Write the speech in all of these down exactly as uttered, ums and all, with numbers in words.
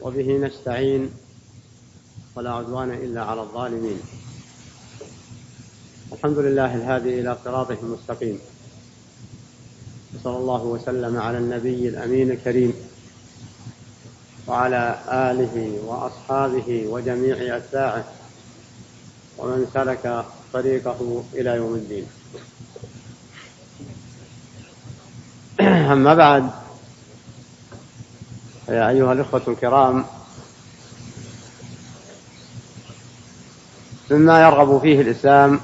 وبه نستعين ولا عدوان إلا على الظالمين. الحمد لله الهادي إلى صراطه المستقيم، صلى الله وسلم على النبي الأمين الكريم وعلى آله وأصحابه وجميع أتباعه ومن سلك طريقه إلى يوم الدين. أما بعد، يا أيها الإخوة الكرام، مما يرغب فيه الإسلام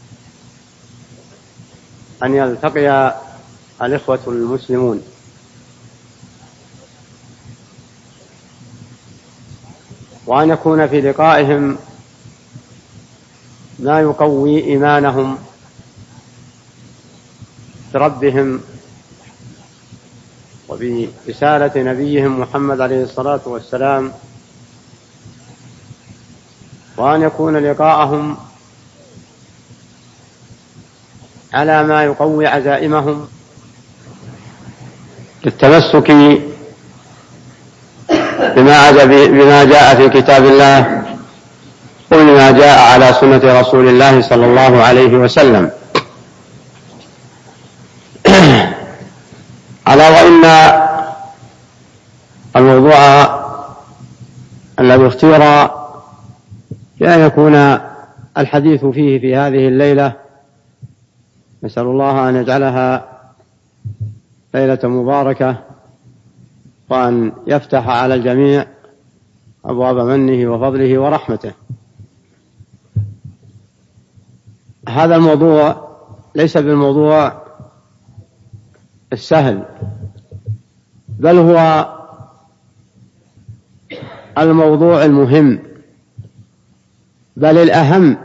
أن يلتقي الإخوة المسلمون وأن يكون في لقائهم ما يقوي إيمانهم بربهم وبرسالة نبيهم محمد عليه الصلاة والسلام، وأن يكون لقاءهم على ما يقوي عزائمهم للتمسك بما جاء في كتاب الله وبما جاء على سنة رسول الله صلى الله عليه وسلم. على وإن الموضوع الذي اختير لأن يكون الحديث فيه في هذه الليلة، نسأل الله أن يجعلها ليلة مباركة وأن يفتح على الجميع أبواب منه وفضله ورحمته. هذا الموضوع ليس بالموضوع السهل، بل هو الموضوع المهم، بل الأهم،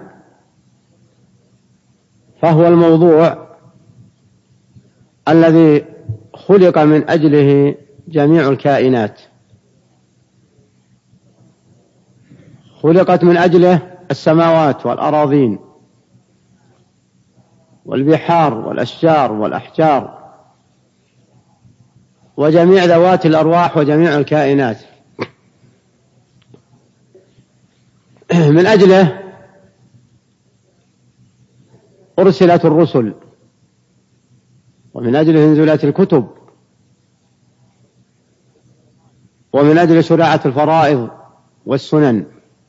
فهو الموضوع الذي خلق من أجله جميع الكائنات، خلقت من أجله السماوات والأراضين والبحار والأشجار والأحجار وجميع ذوات الأرواح وجميع الكائنات. من أجله أرسلت الرسل، ومن أجله نزلت الكتب، ومن أجل شريعة الفرائض والسنن،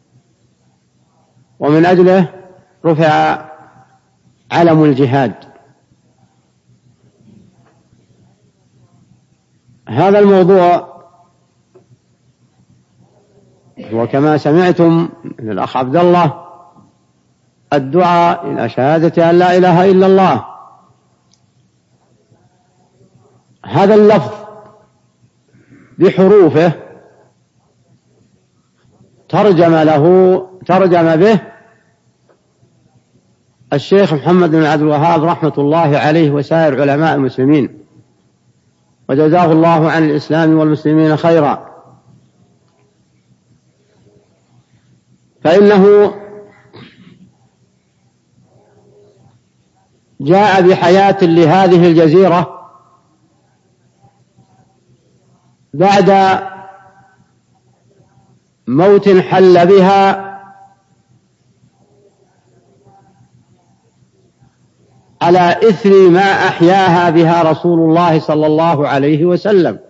ومن أجله رفع علم الجهاد. هذا الموضوع وكما سمعتم من الأخ عبد الله الدعاء إلى شهادة أن لا إله إلا الله. هذا اللفظ بحروفه ترجم له ترجم به الشيخ محمد بن عبد الوهاب رحمة الله عليه وسائر علماء المسلمين، وجزاه الله عن الإسلام والمسلمين خيرا. فإنه جاء بحياة لهذه الجزيرة بعد موت حل بها على إثر ما أحياها بها رسول الله صلى الله عليه وسلم.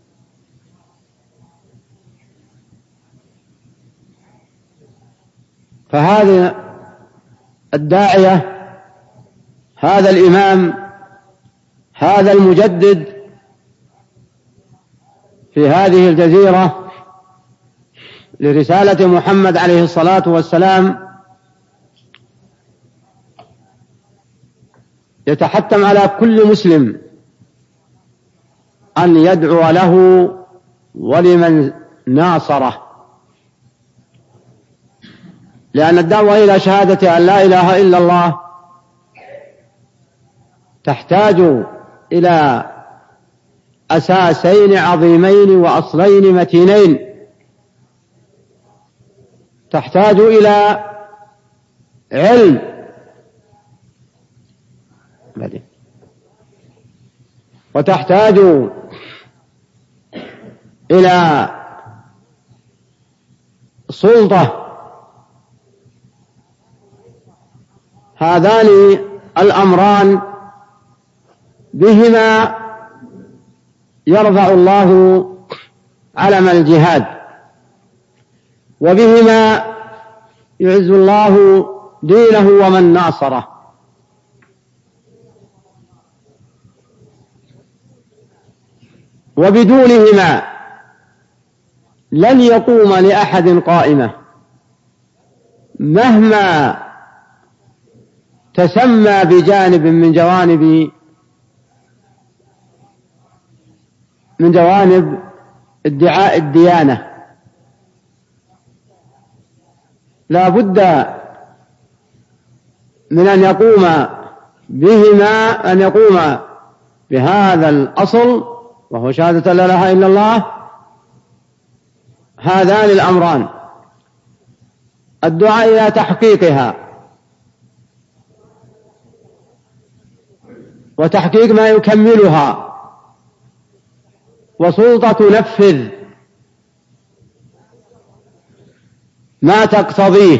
فهذا الداعية، هذا الإمام، هذا المجدد في هذه الجزيرة لرسالة محمد عليه الصلاة والسلام، يتحتم على كل مسلم أن يدعو له ولمن ناصره، لأن الدعوة إلى شهادة أن لا إله إلا الله تحتاج إلى أساسين عظيمين وأصلين متينين، تحتاج إلى علم وتحتاج إلى سلطة. هذان الأمران بهما يرفع الله علم الجهاد، وبهما يعز الله دينه ومن ناصره. وبدونهما لن يقوم لأحد قائمة مهما تسمى بجانب من جوانب من جوانب ادعاء الديانة. لا بد من أن يقوم بهما أن يقوم بهذا الأصل وهو شهادة لا إله إلا الله، هذان الأمران: الدعاء إلى تحقيقها وتحقيق ما يكملها، وسلطة تنفذ ما تقتضيه.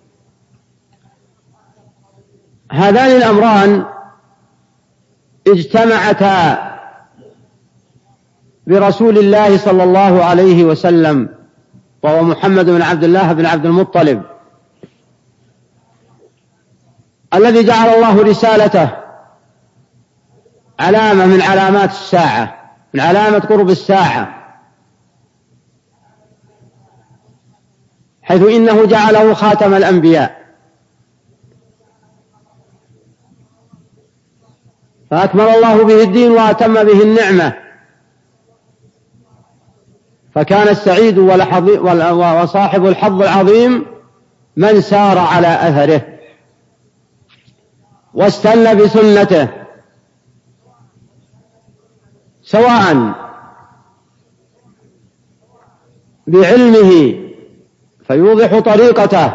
هذان الأمران اجتمعتا برسول الله صلى الله عليه وسلم، وهو محمد بن عبد الله بن عبد المطلب، الذي جعل الله رسالته علامة من علامات الساعة، من علامة قرب الساعة، حيث إنه جعله خاتم الأنبياء، فأكمل الله به الدين وأتم به النعمة، فكان السعيد وصاحب الحظ العظيم من سار على أثره واستنى بسنته، سواء بعلمه فيوضح طريقته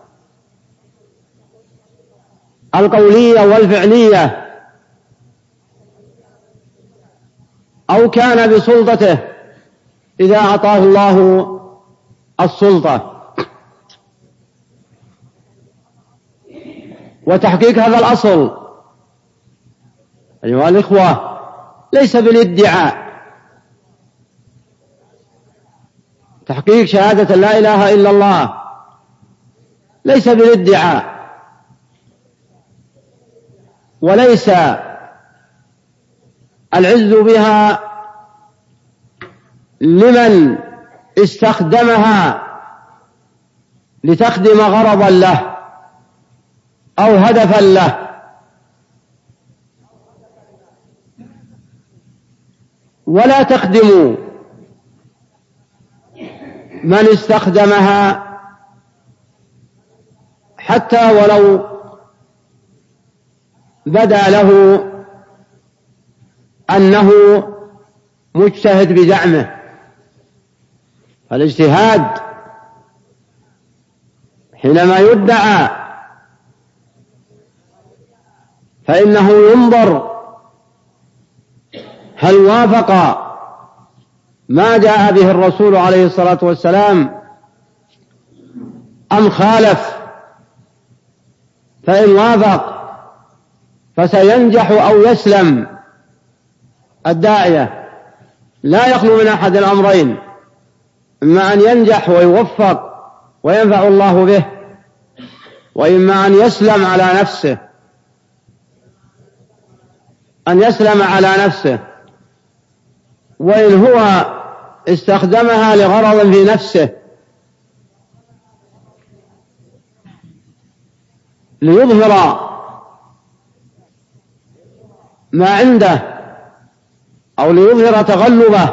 القولية والفعلية، أو كان بسلطته إذا أعطاه الله السلطة. وتحقيق هذا الأصل أيها الإخوة ليس بالادعاء. تحقيق شهادة لا إله إلا الله ليس بالادعاء، وليس العز بها لمن استخدمها لتخدم غرضا له أو هدفا له، ولا تخدم من استخدمها حتى ولو بدا له أنه مجتهد بزعمه. الاجتهاد حينما يدعى فإنه ينظر هل وافق ما جاء به الرسول عليه الصلاة والسلام أم خالف. فإن وافق فسينجح أو يسلم الداعية، لا يخلو من أحد الأمرين: إما أن ينجح ويوفق وينفع الله به، وإما أن يسلم على نفسه أن يسلم على نفسه وإن هو استخدمها لغرض في نفسه ليظهر ما عنده أو ليظهر تغلبه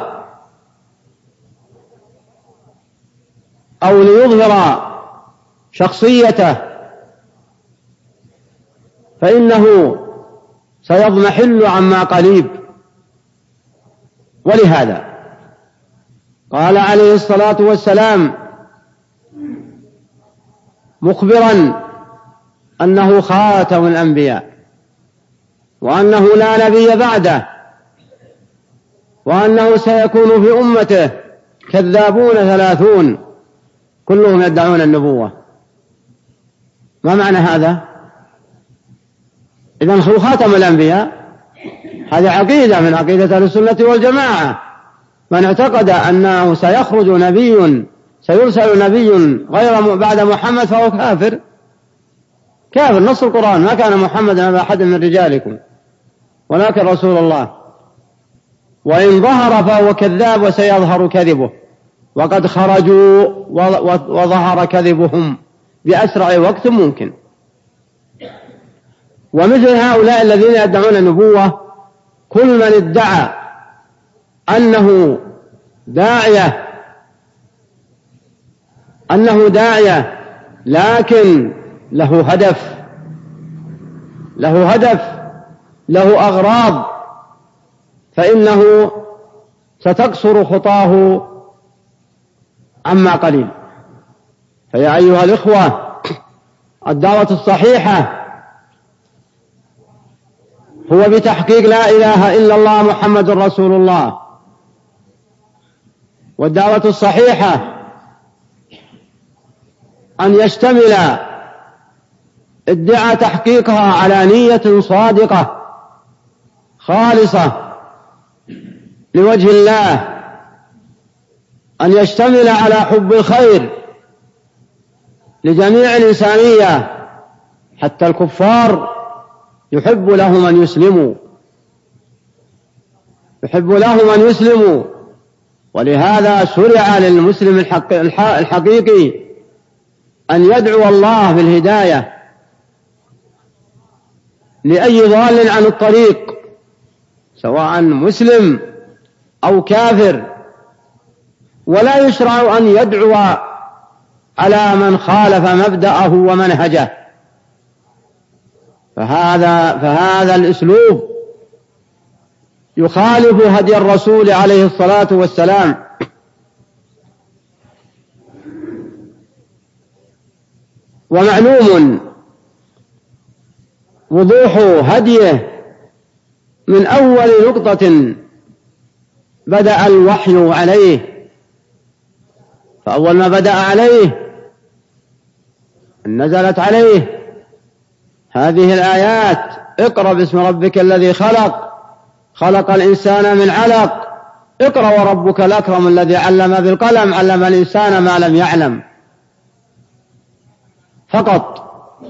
أو ليظهر شخصيته، فإنه سيضمحل عما قريب. ولهذا قال عليه الصلاة والسلام مخبرا أنه خاتم الأنبياء، وأنه لا نبي بعده، وأنه سيكون في أمته كذابون ثلاثون كلهم يدعون النبوة. ما معنى هذا؟ إذن هو خاتم الأنبياء، هذه عقيدة من عقيدة أهل السنة والجماعة. من اعتقد أنه سيخرج نبي سيرسل نبي غير بعد محمد فهو كافر. كافر. نص القرآن: ما كان محمد أبا أحد من رجالكم ولكن رسول الله، وإن ظهر فهو كذاب وسيظهر كذبه، وقد خرجوا وظهر كذبهم بأسرع وقت ممكن. ومثل هؤلاء الذين يدعون النبوة كل من ادعى أنه داعية أنه داعية لكن له هدف له هدف له أغراض، فإنه ستقصر خطاه عما قليل. فيا أيها الإخوة، الدعوة الصحيحة هو بتحقيق لا إله إلا الله محمد رسول الله. والدعوة الصحيحة أن يشتمل ادعاء تحقيقها على نية صادقة خالصة لوجه الله، أن يشتمل على حب الخير لجميع الإنسانية حتى الكفار يحب لهم أن يسلموا يحب لهم أن يسلموا ولهذا شرع للمسلم الحقيقي أن يدعو الله بالهداية لأي ضال عن الطريق، سواء مسلم أو كافر، ولا يشرع أن يدعو على من خالف مبدأه ومنهجه. فهذا, فهذا الأسلوب يخالف هدي الرسول عليه الصلاة والسلام. ومعلوم وضوح هديه من أول نقطة بدأ الوحي عليه. فأول ما بدأ عليه نزلت عليه هذه الآيات: اقرأ باسم ربك الذي خلق خلق الإنسان من علق اقرأ وربك الأكرم الذي علم بالقلم علم الإنسان ما لم يعلم. فقط.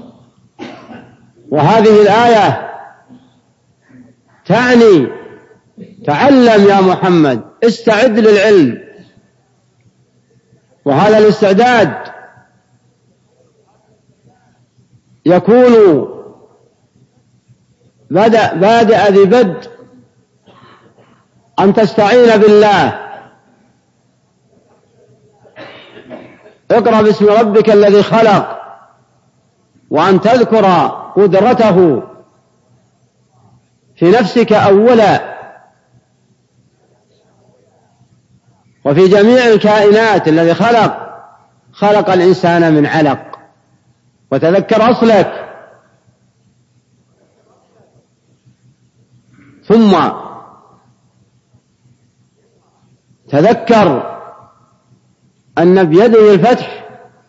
وهذه الآية تعني تعلم يا محمد، استعد للعلم. وهذا الاستعداد يكون بدأ بادئ ذي بدء أن تستعين بالله. اقرأ باسم ربك الذي خلق، وأن تذكر قدرته في نفسك أولا وفي جميع الكائنات. الذي خلق خلق الإنسان من علق. وتذكر أصلك، ثم تذكر أن بيده الفتح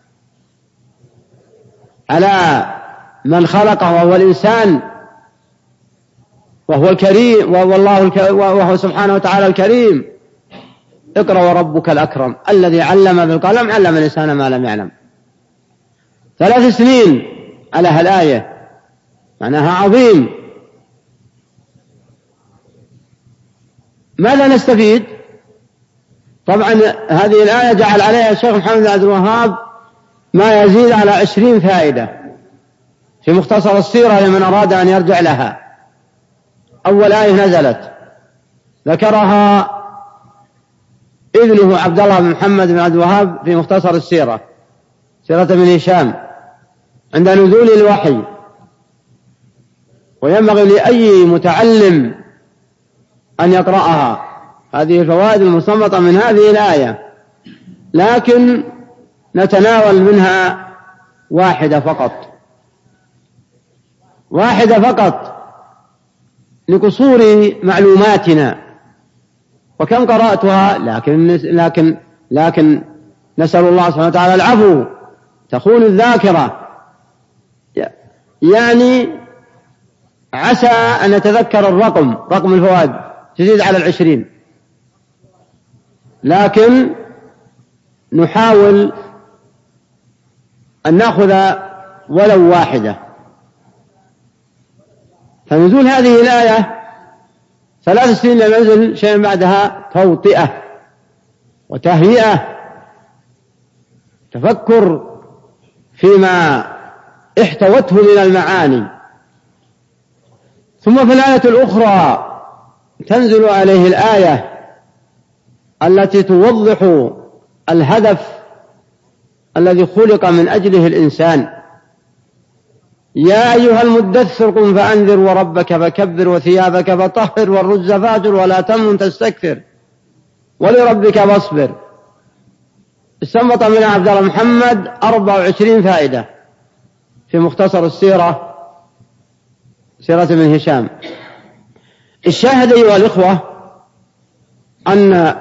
على من خلقه وهو الإنسان، وهو الكريم، وهو الله وهو سبحانه وتعالى الكريم. اقرأ وربك الأكرم الذي علم بالقلم علم الإنسان ما لم يعلم. ثلاث سنين على هالآية، معناها عظيم. ماذا نستفيد؟ طبعا هذه الآية جعل عليها الشيخ محمد بن عبد الوهاب ما يزيد على عشرين فائدة في مختصر السيرة لمن أراد أن يرجع لها. أول آية نزلت ذكرها ابنه عبد الله بن محمد بن عبد الوهاب في مختصر السيرة، سيرة ابن هشام، عند نزول الوحي. وينبغي لأي متعلم أن يقرأها. هذه الفوائد المستنبطة من هذه الآية، لكن نتناول منها واحدة فقط واحدة فقط لقصور معلوماتنا. وكم قرأتها، لكن لكن لكن نسأل الله سبحانه وتعالى العفو، تخون الذاكرة، يعني عسى أن نتذكر الرقم، رقم الفوائد تزيد على العشرين، لكن نحاول أن نأخذ ولو واحدة. فنزول هذه الآية ثلاث سنين لم ينزل شيئا بعدها توطئة وتهيئة، تفكر فيما احتوته من المعاني. ثم في الآية الأخرى تنزل عليه الآية التي توضح الهدف الذي خلق من أجله الإنسان: يا أيها المدثر قم فأنذر وربك فكبر وثيابك فطهر والرجز فاهجر ولا تمنن تستكثر ولربك فاصبر. استنبط من عبد الله محمد أربع وعشرين فائدة في مختصر السيرة، سيرة ابن هشام. الشاهد أيها الإخوة أن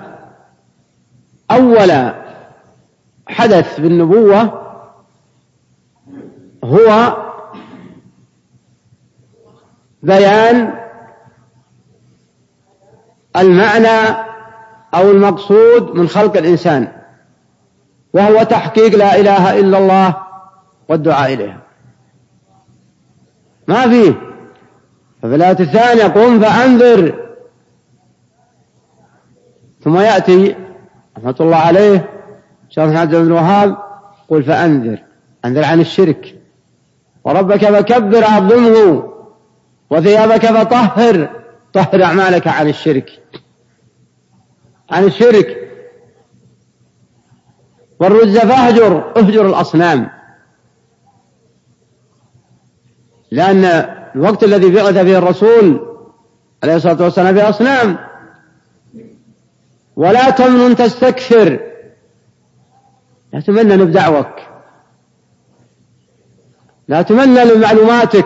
أول حدث بالنبوة هو بيان المعنى أو المقصود من خلق الإنسان، وهو تحقيق لا إله إلا الله والدعاء إليها، ما فيه. ففي الآية الثانية قم فأنذر، ثم يأتي رحمة الله عليه شيخ محمد بن الوهاب قل فأنذر، أنذر عن الشرك، وربك فكبر عظمه، وثيابك فطهر، طهر أعمالك عن الشرك، عن الشرك، والرجز فاهجر، اهجر الأصنام، لأن الوقت الذي بعث فيه الرسول عليه الصلاة والسلام فيه أصنام. ولا تمنن تستكثر، لا تمنن بدعوك، لا تمنن بمعلوماتك،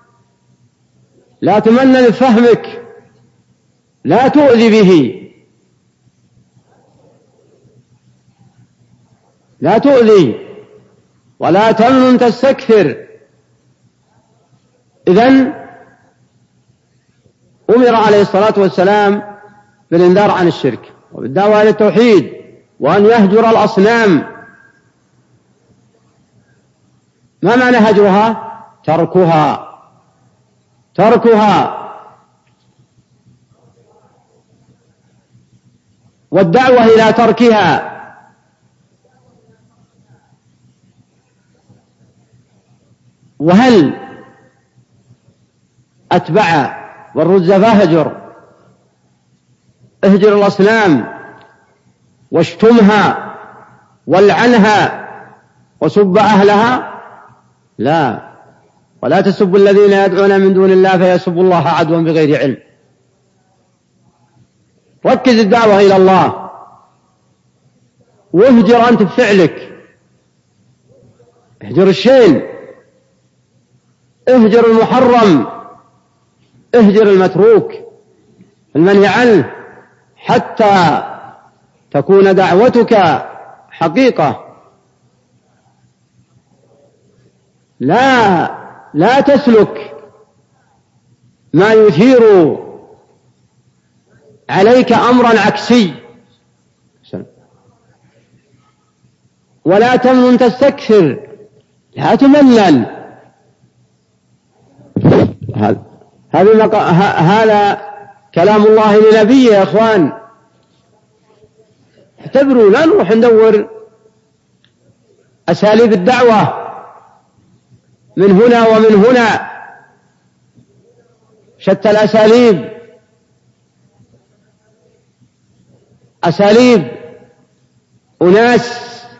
لا تمنن بفهمك، لا تؤذي به، لا تؤذي، ولا تمنن تستكثر. إذن أمر عليه الصلاة والسلام بالإنذار عن الشرك وبالدعوة إلى التوحيد، وأن يهجر الأصنام. ما معنى هجرها؟ تركها، تركها. والدعوة إلى تركها. وهل أتبع والرجز فاهجر، اهجر الأصنام واشتمها والعنها وسب أهلها؟ لا، ولا تسبوا الذين يدعون من دون الله فيسبوا الله عدوا بغير علم. ركز الدعوة إلى الله، واهجر أنت بفعلك، اهجر الشين، اهجر المحرم، اهجر المتروك المنهي عنه، حتى تكون دعوتك حقيقة. لا لا تسلك ما يثير عليك أمرا عكسي. ولا تمنن تستكثر، لا تمنن. هذا كلام الله لنبيه يا أخوان. اعتبروا، لا نروح ندور أساليب الدعوة من هنا ومن هنا، شتى الأساليب، أساليب أناس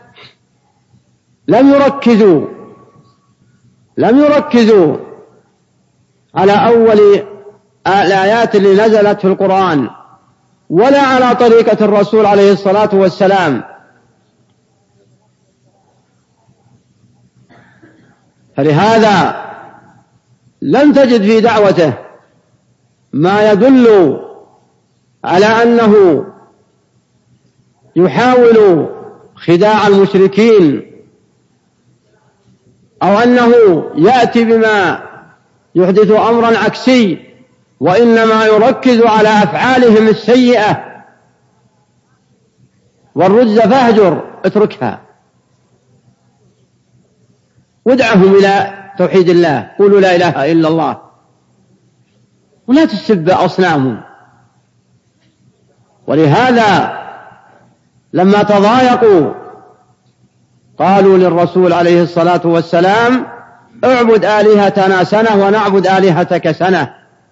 لم يركزوا لم يركزوا على أول الآيات اللي نزلت في القرآن، ولا على طريقة الرسول عليه الصلاة والسلام. فلهذا لم تجد في دعوته ما يدل على أنه يحاول خداع المشركين أو أنه يأتي بما يحدث أمرا عكسي، وإنما يركز على أفعالهم السيئة. والرجز فاهجر، اتركها، وادعهم إلى توحيد الله، قولوا لا إله إلا الله، ولا تسب أصنامهم. ولهذا لما تضايقوا قالوا للرسول عليه الصلاة والسلام اعبد آلهتنا سنة ونعبد آلهتك سنة،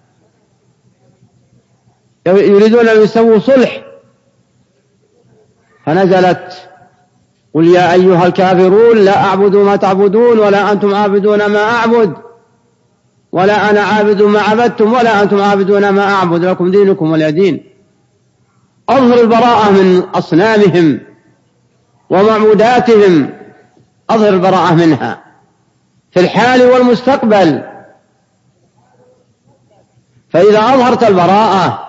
يريدون أن يسووا صلح. فنزلت قل يا أيها الكافرون لا أعبد ما تعبدون ولا أنتم عابدون ما أعبد ولا أنا عابد ما عبدتم ولا أنتم عابدون ما أعبد، لكم دينكم ولي دين. أظهر البراءة من أصنامهم ومعبوداتهم، أظهر البراءة منها في الحال والمستقبل. فإذا أظهرت البراءة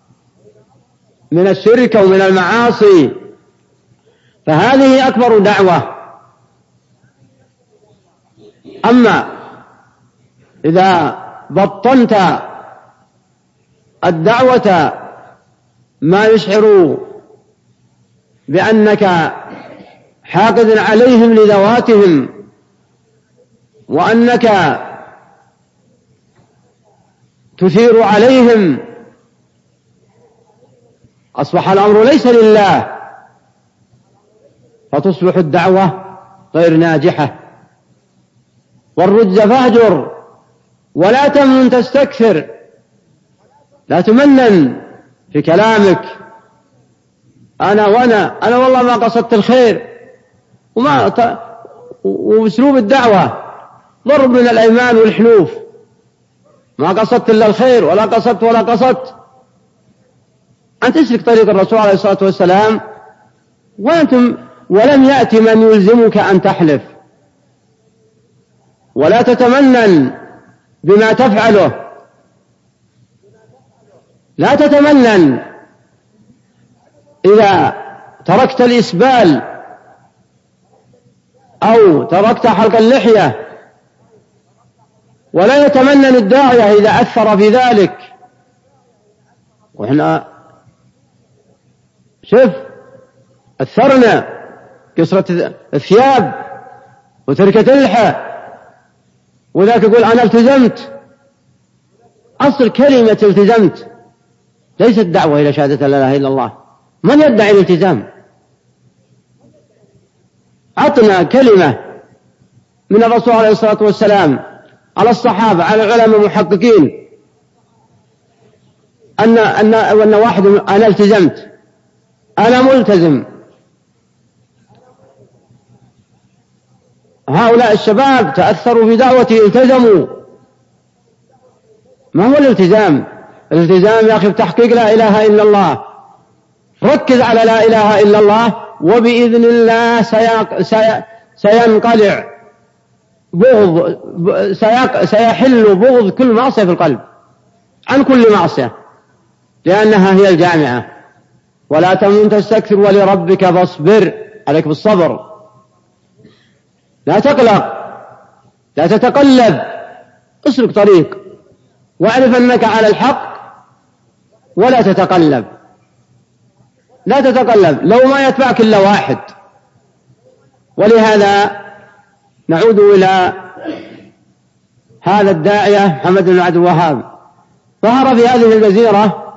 من الشرك ومن المعاصي فهذه أكبر دعوة. أما إذا بطنت الدعوة ما يشعر بأنك حاقد عليهم لذواتهم وأنك تثير عليهم، أصبح الأمر ليس لله، فتصبح الدعوة غير ناجحة. والرجز فاهجر ولا تمنن تستكثر، لا تمنن في كلامك، أنا وأنا أنا والله ما قصدت الخير، وما ت... وأسلوب الدعوة ضرب من الأيمان والحلوف، ما قصدت إلا الخير ولا قصدت ولا قصدت. أن تسلك طريق الرسول عليه الصلاة والسلام وأنتم ولم يأتي من يلزمك أن تحلف، ولا تتمنن بما تفعله، لا تتمنن إذا تركت الإسبال أو تركت حلق اللحية، ولا يتمنن الداعية إذا أثر في ذلك. وإحنا شوف أثرنا كسرة الثياب وتركة اللحى، وذاك يقول أنا التزمت. أصل كلمة التزمت ليست دعوة إلى شهادة لا إله إلا الله. من يدعي الالتزام؟ عطنا كلمة من الرسول عليه الصلاة والسلام على الصحابة على العلماء المحققين أن أن أن واحد أنا التزمت، أنا ملتزم. هؤلاء الشباب تأثروا بدعوتي التزموا. ما هو الالتزام؟ الالتزام يا أخي بتحقيق لا إله إلا الله. ركز على لا إله إلا الله، وبإذن الله سينقلع بغض سيحل بغض كل معصية في القلب عن كل معصية، لأنها هي الجامعة. ولا تمنن تستكثر ولربك فاصبر، عليك بالصبر، لا تقلق، لا تتقلب، اسلك طريق واعرف أنك على الحق ولا تتقلب، لا تتقلب لو ما يتبعك إلا واحد. ولهذا نعود إلى هذا الداعية محمد بن عبد الوهاب. ظهر في هذه الجزيرة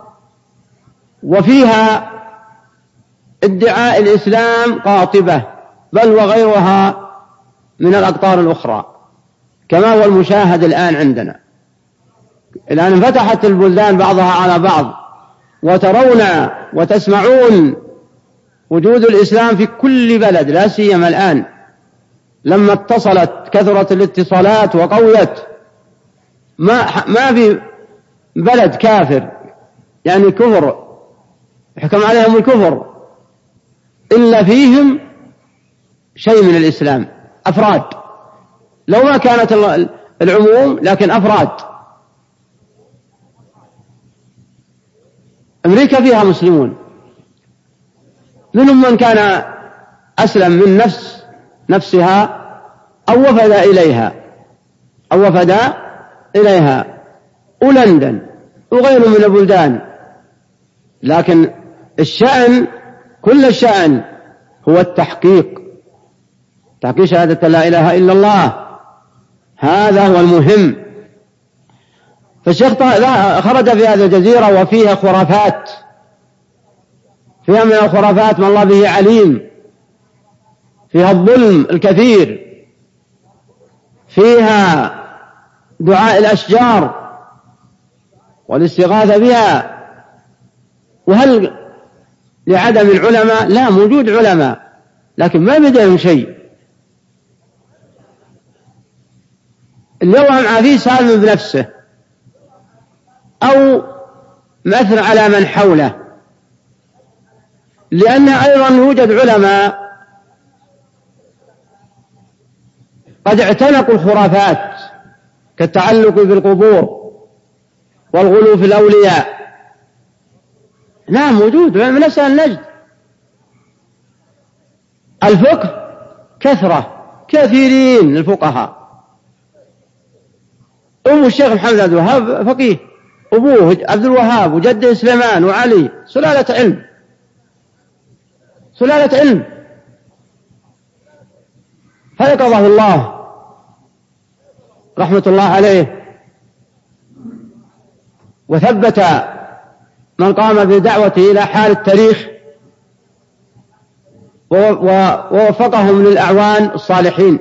وفيها ادعاء الإسلام قاطبة، بل وغيرها من الأقطار الأخرى، كما هو المشاهد الآن عندنا. الآن انفتحت البلدان بعضها على بعض، وترون وتسمعون وجود الإسلام في كل بلد، لا سيما الآن لما اتصلت كثرت الاتصالات وقويت. ما ما في بلد كافر يعني كفر يحكم عليهم الكفر إلا فيهم شيء من الإسلام، أفراد، لو ما كانت العموم لكن أفراد. أمريكا فيها مسلمون، منهم من كان أسلم من نفس نفسها أو وفد إليها أو وفد إليها ولندن وغيره من البلدان. لكن الشأن كل الشأن هو التحقيق، تحقيق شهادة لا إله إلا الله، هذا هو المهم. فالشيخ خرج في هذه الجزيرة وفيها خرافات، فيها من الخرافات ما الله به عليم، فيها الظلم الكثير، فيها دعاء الأشجار والاستغاثة بها. وهل لعدم العلماء؟ لا، موجود علماء لكن ما بدهم شيء. اليوم عافيه سالم بنفسه أو مثل على من حوله، لأن أيضا يوجد علماء قد اعتنقوا الخرافات كالتعلق بالقبور والغلو في الأولياء. نعم موجود من أسأل النجد. الفقه كثرة، كثيرين الفقهاء. أم الشيخ محمد عبد الوهاب فقيه، أبوه عبد الوهاب وجده سليمان وعلي، سلالة علم، سلالة علم. فيقظه الله رحمة الله عليه وثبت من قام بدعوته إلى حال التاريخ ووفقهم للأعوان الصالحين.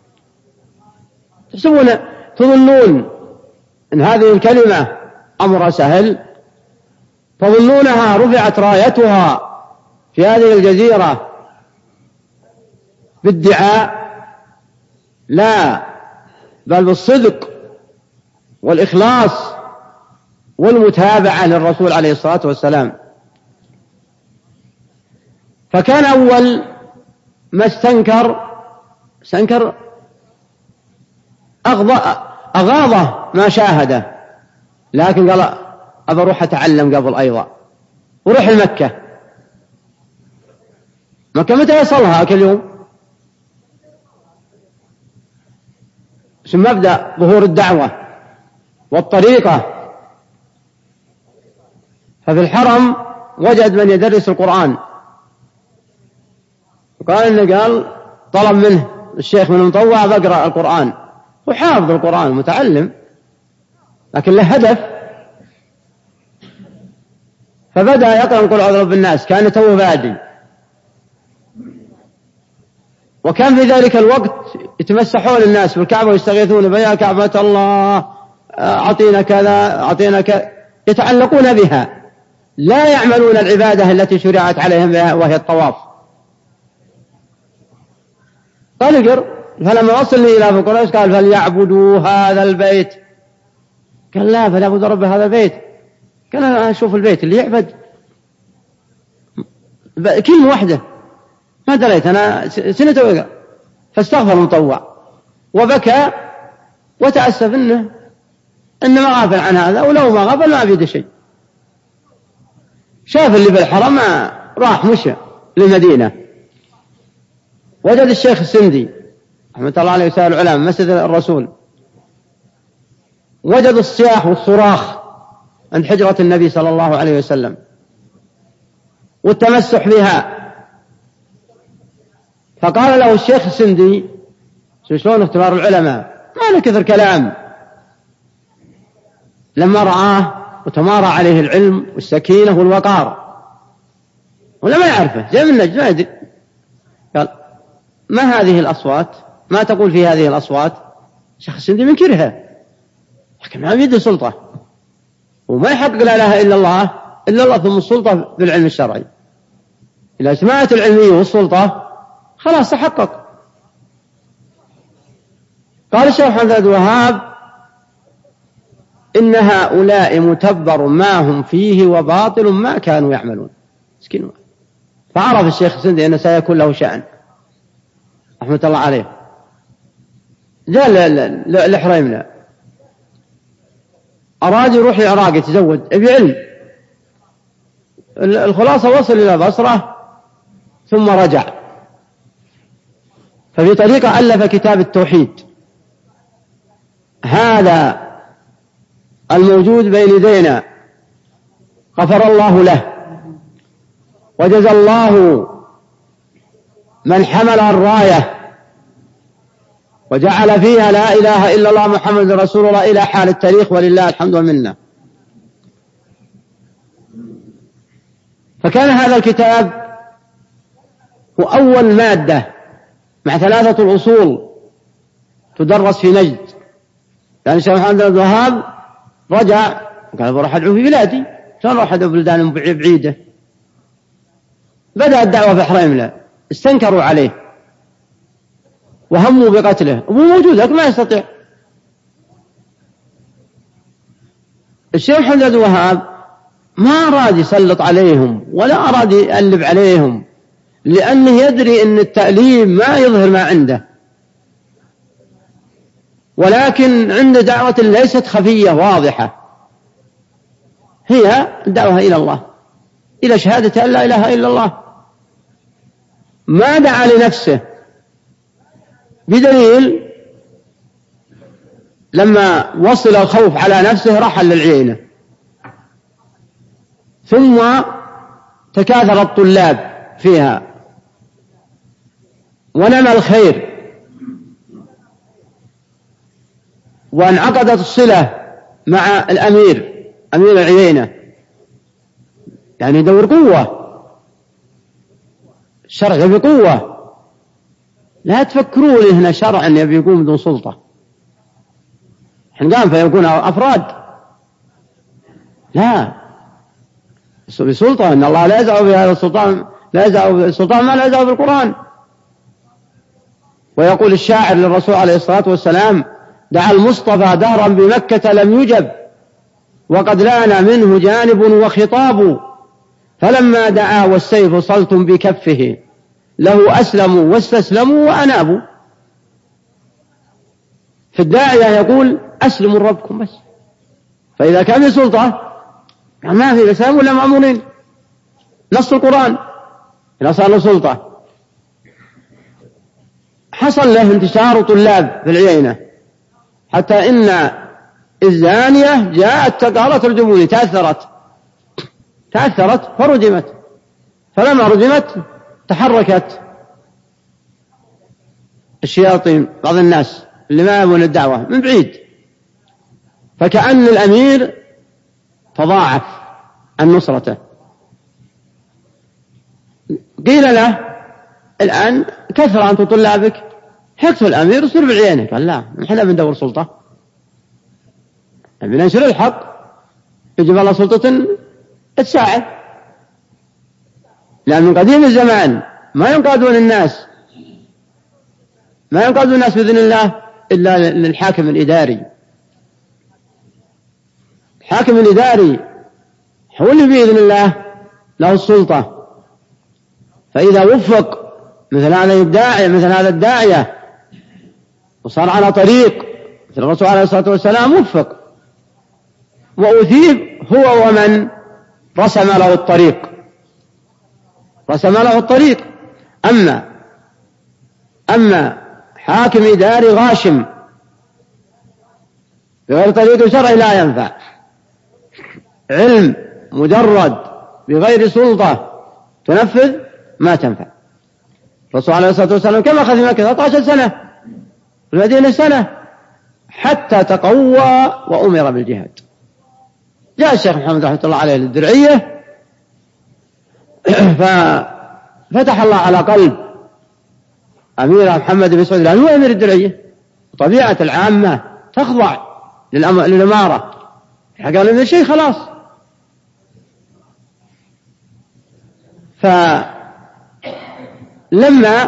تحسبون تظنون أن هذه الكلمة أمر سهل؟ تظنونها رفعت رايتها في هذه الجزيرة بالدعاء؟ لا، بل بالصدق والإخلاص والمتابعة للرسول عليه الصلاة والسلام. فكان أول ما استنكر استنكر أغاضه ما شاهده، لكن قال أبى أروح أتعلم قبل أيضا، وروح المكة. مكة متى يصلها كل يوم؟ ثم مبدأ ظهور الدعوة والطريقة. ففي الحرم وجد من يدرس القرآن، وقال إنه قال طلب منه الشيخ من المطوع بقرأ القرآن، وحافظ القرآن متعلم لكن له هدف. فبدأ يقرأ قل أعوذ برب الناس كان توه بادي، وكان في ذلك الوقت يتمسحون الناس بالكعبة ويستغيثون بها كعبة الله أعطينا كذا أعطينا كذا، يتعلقون بها، لا يعملون العبادة التي شرعت عليهم بها وهي الطواف. قال اقر. فلما وصلني إلى قريش قال فليعبدوا هذا البيت. قال لا، فليعبدوا رب هذا البيت. قال أنا أشوف البيت اللي يعبد كلمة واحدة ما دريت أنا سنة وقع. فاستغفر المطوع وبكى وتأسف إنه إنه ما غافل عن هذا، ولو ما غافل ما بيده شيء. شاف اللي بالحرم راح مشى للمدينة، وجد الشيخ السندي رحمة الله عليه وسائر العلماء مسجد الرسول، وجد الصياح والصراخ عند حجرة النبي صلى الله عليه وسلم والتمسح بها. فقال له الشيخ السندي شلون اختبار العلماء ما له كثر كلام، لما رآه وتمارى عليه العلم والسكينة والوقار، ولا ما يعرفه جاء من نجد ما يدري. قال ما هذه الأصوات؟ ما تقول في هذه الأصوات؟ الشيخ السندي منكرها لكن ما بيده سلطة، وما يحقق لا إله إلا الله إلا الله ثم السلطة بالعلم الشرعي. إذا سمعت العلمية والسلطة خلاص تحقق. قال الشيخ محمد عبد الوهاب إن هؤلاء متبر ما هم فيه وباطل ما كانوا يعملون. مسكين. فعرف الشيخ السندي أنه سيكون له شأن رحمة الله عليه. جاء لحريمنا أراد يروح العراق يتزوج أبي علم. الخلاصة وصل إلى بصرة ثم رجع ففي طريقة ألف كتاب التوحيد، هذا الموجود بين يدينا، غفر الله له وجزى الله من حمل الراية وجعل فيها لا إله إلا الله محمد رسول الله إلى حال التاريخ، ولله الحمد والمنة. فكان هذا الكتاب هو أول مادة مع ثلاثة الأصول تدرس في نجد، لأن الشيخ محمد بن الوهاب رجع قال بروح أدعو في بلادي، شلون أروح أدعو بلدان بعيدة؟ بدأ الدعوة في حريملة، استنكروا عليه وهموا بقتله، أبوه موجود لكن ما يستطيع. الشيخ محمد بن الوهاب ما أراد يسلط عليهم ولا أراد يألب عليهم، لأنه يدري أن التأليم ما يظهر ما عنده، ولكن عنده دعوة ليست خفية واضحة، هي الدعوة إلى الله، إلى شهادة أن لا إله إلا الله. ما دعا لنفسه، بدليل لما وصل الخوف على نفسه رحل للعيينة، ثم تكاثر الطلاب فيها ونمى الخير وانعقدت الصلة مع الأمير أمير العيينة، يعني دور قوة، الشرع يبي قوة، لا تفكرون هنا شرعا يبي يقوم بدون سلطة، حين قام فيكون أفراد، لا بسلطة، إن الله لا يزع بهذا السلطان، لا يزع بالسلطان ما لا يزع بالقرآن. ويقول الشاعر للرسول عليه الصلاة والسلام: دعا المصطفى دهرا بمكة لم يجب، وقد لان منه جانب وخطاب، فلما دعا والسيف صلت بكفه له أسلموا واستسلموا وأنابوا. في الداعية يقول أسلموا ربكم بس، فإذا كان في سلطة ما في إسلام ولا مأمورين، نص القرآن إذا صار له سلطة. حصل له انتشار طلاب في العيينة، حتى إن الزانية جاءت قالت ارجموني، تأثرت تأثرت فرجمت، فلما رجمت تحركت الشياطين بعض الناس اللي ما يبون الدعوة من بعيد، فكأن الأمير تضاعف عن نصرته. قيل له الآن كثر أنت طلابك، حكتوا الأمير وصير بالعينة، قال لا نحن بندور سلطة، بننشر الحق، يجب الله سلطة تساعد، لأن من قديم الزمان ما ينقادون الناس ما ينقادون الناس بإذن الله إلا للحاكم الإداري. الحاكم الإداري هو اللي بإذن الله له السلطة، فإذا وفق مثل هذا الداعية مثل هذا الداعية وصار على طريق مثل الرسول عليه الصلاة والسلام، وفق وأثيب هو ومن رسم له الطريق رسم له الطريق. أما أما حاكم إداري غاشم بغير طريق شرعي لا ينفع، علم مجرد بغير سلطة تنفذ ما تنفع. الرسول عليه الصلاة والسلام كما أخذ في مكة ثلاثة عشر سنة، في المدينة سنة، حتى تقوى وأمر بالجهاد. جاء الشيخ محمد رحمة الله عليه للدرعية ففتح الله على قلب أمير محمد بن سعود، لأنه هو أمير الدرعية، طبيعة العامة تخضع للإمارة، قال من الشيء خلاص. فلما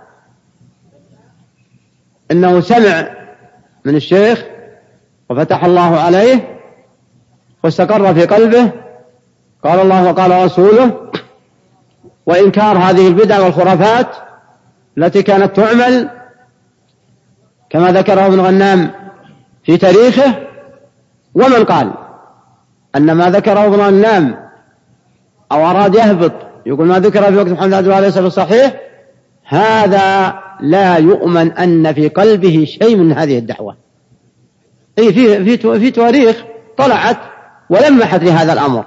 أنه سمع من الشيخ وفتح الله عليه واستقر في قلبه قال الله وقال رسوله، وإنكار هذه البدع والخرافات التي كانت تعمل كما ذكره ابن غنام في تاريخه. ومن قال أن ما ذكره ابن غنام أو أراد يهبط يقول ما ذكر في وقت محمد عليه الصلاة والسلام صحيح، هذا لا يؤمن أن في قلبه شيء من هذه الدعوة. أي في في في تواريخ طلعت ولمحت لهذا الأمر،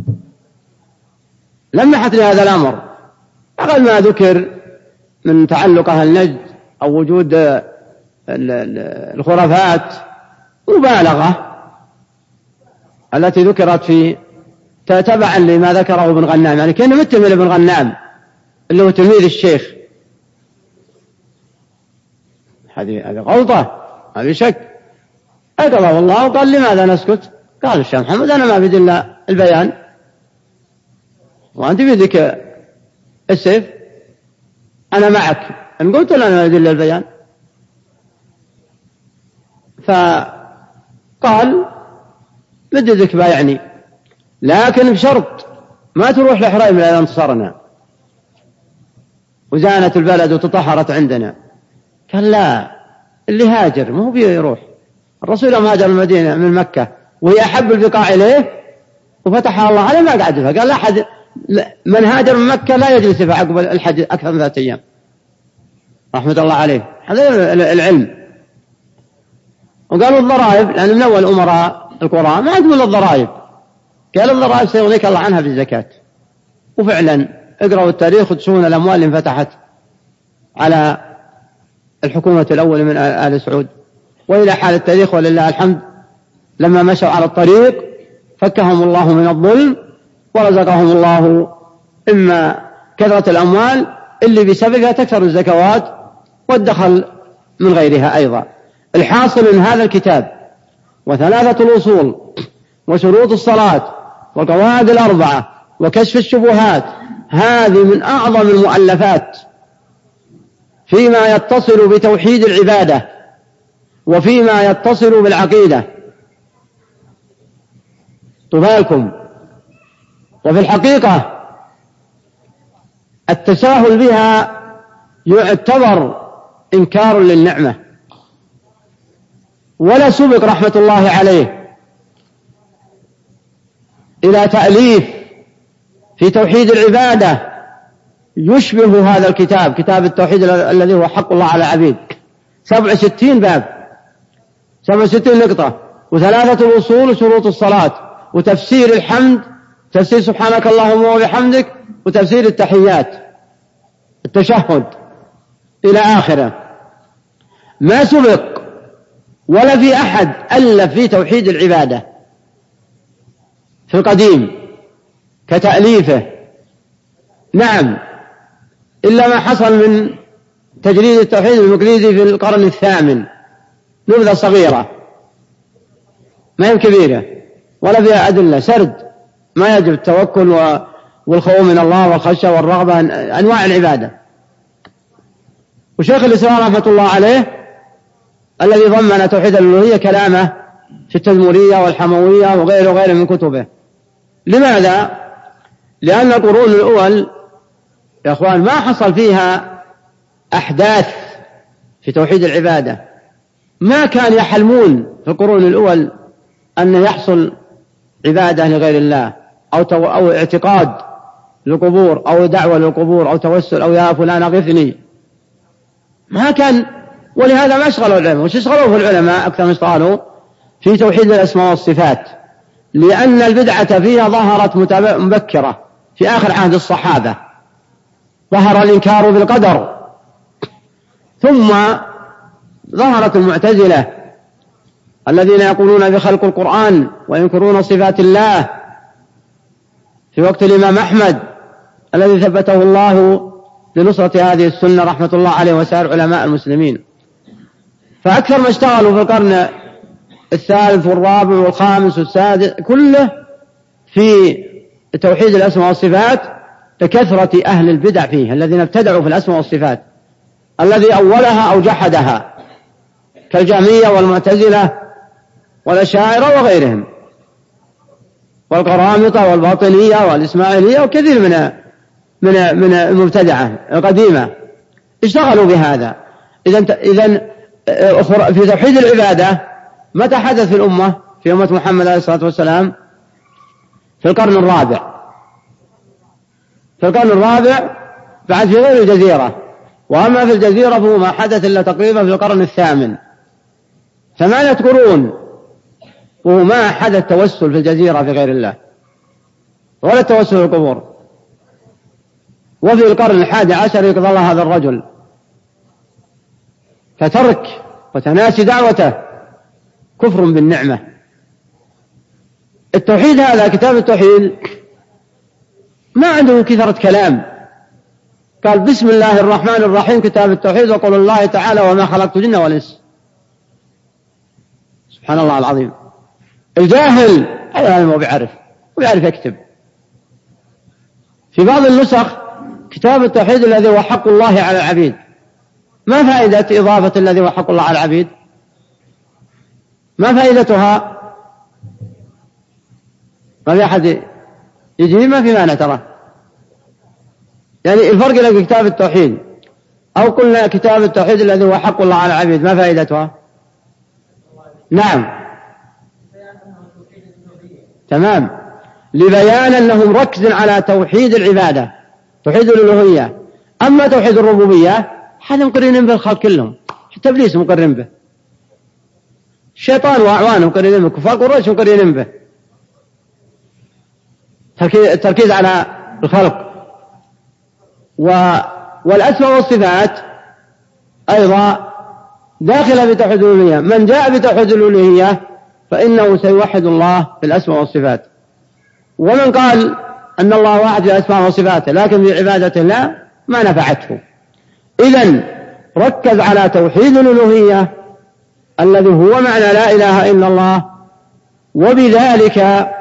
لمحت لهذا الأمر أقل ما ذكر من تعلق أهل نجد أو وجود الخرافات مبالغة التي ذكرت في تبعا لما ذكره ابن غنام، يعني كان متهم ابن غنام اللي هو تلميذ الشيخ. هذه هذه غلطة، هذه شك. أقضى الله وقال لماذا نسكت؟ قال الشيخ محمد أنا ما بدي إلا البيان وأنت بدك السيف، أنا معك إن قلت لنا ما بدي إلا البيان. فقال بدي ذك بايعني لكن بشرط ما تروح لحريم إذا انتصرنا وزانت البلد وتطهرت عندنا. قال لا، اللي هاجر ما هو بيروح، الرسول يوم هاجر المدينة من مكة وهي أحب البقاع إليه وفتحها الله عليه ما قعد فيها. قال لا أحد من هاجر من مكة لا يجلس في عقب الحج أكثر من ثلاثة أيام رحمة الله عليه. هذا العلم. وقالوا الضرائب، لأن من أول أمراء القرى ما عندهم الضرائب، قال الضرائب سيغنيك الله عنها بالزكاة. وفعلا اقرأوا التاريخ وتشوفون الأموال اللي انفتحت على الحكومة الأول من آل سعود. وإلى حال التاريخ ولله الحمد لما مشوا على الطريق فكهم الله من الظلم ورزقهم الله إما كثرة الأموال اللي بسببها تكثر الزكوات والدخل من غيرها أيضا. الحاصل من هذا الكتاب وثلاثة الأصول وشروط الصلاة والقواعد الأربعة وكشف الشبهات هذه من أعظم المؤلفات فيما يتصل بتوحيد العبادة وفيما يتصل بالعقيدة. طبالكم. وفي الحقيقة التساهل بها يعتبر إنكار للنعمة، ولا سبق رحمة الله عليه إلى تأليف في توحيد العبادة يشبه هذا الكتاب، كتاب التوحيد الذي هو حق الله على العبيد. سبع وستين باب، سبع وستين نقطة، وثلاثة الأصول وشروط الصلاة، وتفسير الحمد، تفسير سبحانك اللهم وبحمدك، وتفسير التحيات، التشهد إلى آخره. ما سبق ولا في أحد ألف في توحيد العبادة في القديم كتأليفه، نعم، إلا ما حصل من تجريد التوحيد المقليدي في القرن الثامن، نبذة صغيرة ما هي كبيرة ولا فيها أدلة، سرد ما يجب التوكل والخوف من الله والخشية والرغبة، أنواع العبادة. وشيخ الإسلام رحمة الله عليه الذي ضمن توحيد الألوهية كلامه في التدمرية والحموية وغيره وغيره من كتبه. لماذا؟ لأن القرون الأول يا أخوان ما حصل فيها أحداث في توحيد العبادة، ما كان يحلمون في القرون الأول أن يحصل عبادة لغير الله أو, تو أو اعتقاد للقبور أو دعوة للقبور أو توسل أو يا فلان أغثني، ما كان. ولهذا ما اشغلوا العلماء، وش اشغلوا في العلماء أكثر من اشتغلوا في توحيد الأسماء والصفات، لأن البدعة فيها ظهرت مبكرة في آخر عهد الصحابة، ظهر الإنكار بالقدر، ثم ظهرت المعتزلة الذين يقولون بخلق القرآن وينكرون صفات الله في وقت الإمام أحمد الذي ثبته الله لنصرة هذه السنة رحمة الله عليه وسائر علماء المسلمين. فأكثر ما اشتغلوا في القرن الثالث والرابع والخامس والسادس كله في توحيد الأسماء والصفات لكثرة أهل البدع فيه الذين ابتدعوا في الأسماء والصفات، الذي أولها أو جحدها كالجهمية والمعتزلة والأشاعرة وغيرهم والقرامطة والباطنية والإسماعيلية وكثير من من من المبتدعة القديمة اشتغلوا بهذا. إذن إذن في توحيد العبادة متى حدث في الأمة في أمة محمد عليه الصلاة والسلام؟ في القرن الرابع، في القرن الرابع بعد في غير الجزيرة وأما في الجزيرة فهو ما حدث إلا تقريبا في القرن الثامن، ثمانية قرون وهو ما حدث توسل في الجزيرة في غير الله ولا التوسل في القبور. وفي القرن الحادي عشر يقضى الله هذا الرجل فترك وتناسي دعوته كفر بالنعمة. التوحيد هذا كتاب التوحيد ما عنده كثرة كلام، قال بسم الله الرحمن الرحيم كتاب التوحيد وقول الله تعالى وما خلقت الجن والإنس. سبحان الله العظيم. الجاهل هذا ما بيعرف ويعرف يكتب. في بعض النسخ كتاب التوحيد الذي هو حق الله على العبيد. ما فائدة إضافة الذي هو حق الله على العبيد؟ ما فائدتها؟ ما في أحد يجي ما في معنى ترى. يعني الفرق بين كتاب التوحيد أو قلنا كتاب التوحيد الذي هو حق الله على العبيد ما فائدتها؟ نعم تمام، لبيان أنهم ركز على توحيد العبادة توحيد الألوهية. أما توحيد الربوبية هذا مقرين به الخلق كلهم، حتى إبليس مقرن به، الشيطان وأعوانه مقرنين به، كفار قريش مقرنين به، التركيز على الخلق. والأسماء والصفات أيضا داخلة بتوحيد الألوهية. من جاء بتوحيد الألوهية فإنه سيوحد الله في الأسماء والصفات، ومن قال أن الله واحد في أسماء وصفاته لكن في عبادته لا ما نفعته. إذن ركز على توحيد الألوهية الذي هو معنى لا إله إلا الله، وبذلك